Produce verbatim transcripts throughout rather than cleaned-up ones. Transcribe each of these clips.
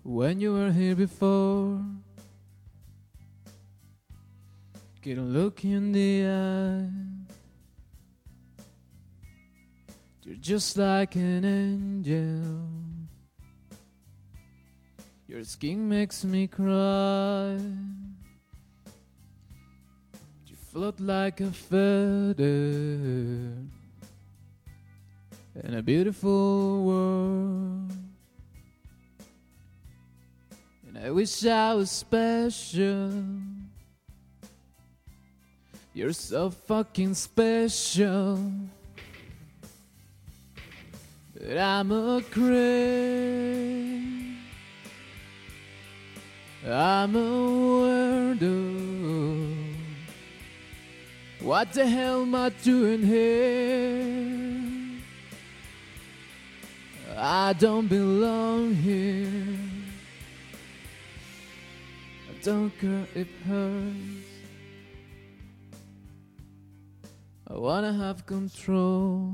when you were here before. Get a look in the eye. You're just like an angel. Your skin makes me cry. You float like a feather in a beautiful world. And I wish I was special. You're so fucking special. But I'm a creep. I'm a weirdo. What the hell am I doing here? I don't belong here. I don't care if it hurts. I wanna have control.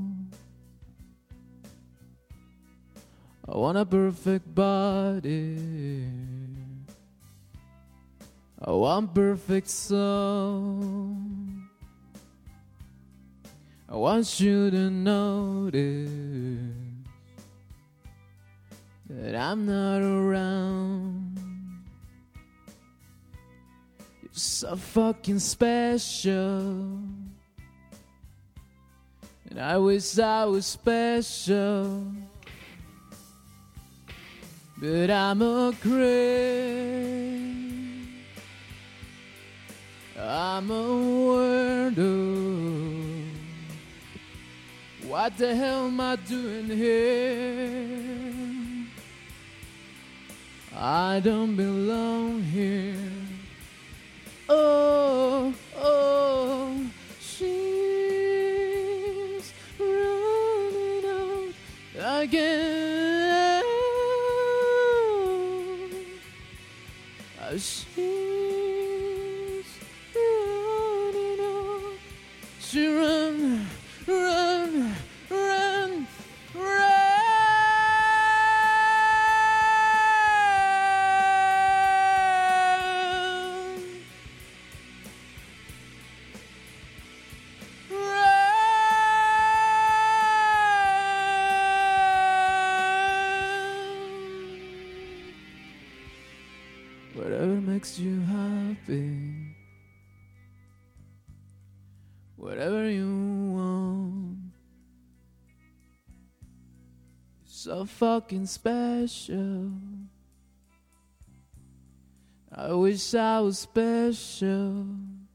I want a perfect body. I want perfect soul. I want you to notice that I'm not around. You're so fucking special. And I wish I was special. But I'm a creep. I'm a weirdo. What the hell am I doing here? I don't belong here. Oh, oh, she's running out again. She's running out. She run, run, run, run. Whatever makes you happy, whatever you want. You're so fucking special. I wish I was special.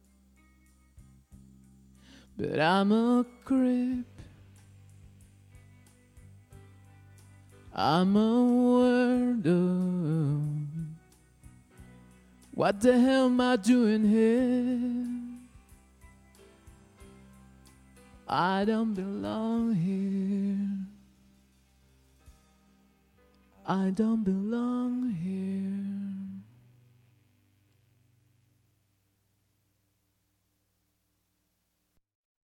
But I'm a creep. I'm a weirdo. What the hell am I doing here? I don't belong here. I don't belong here.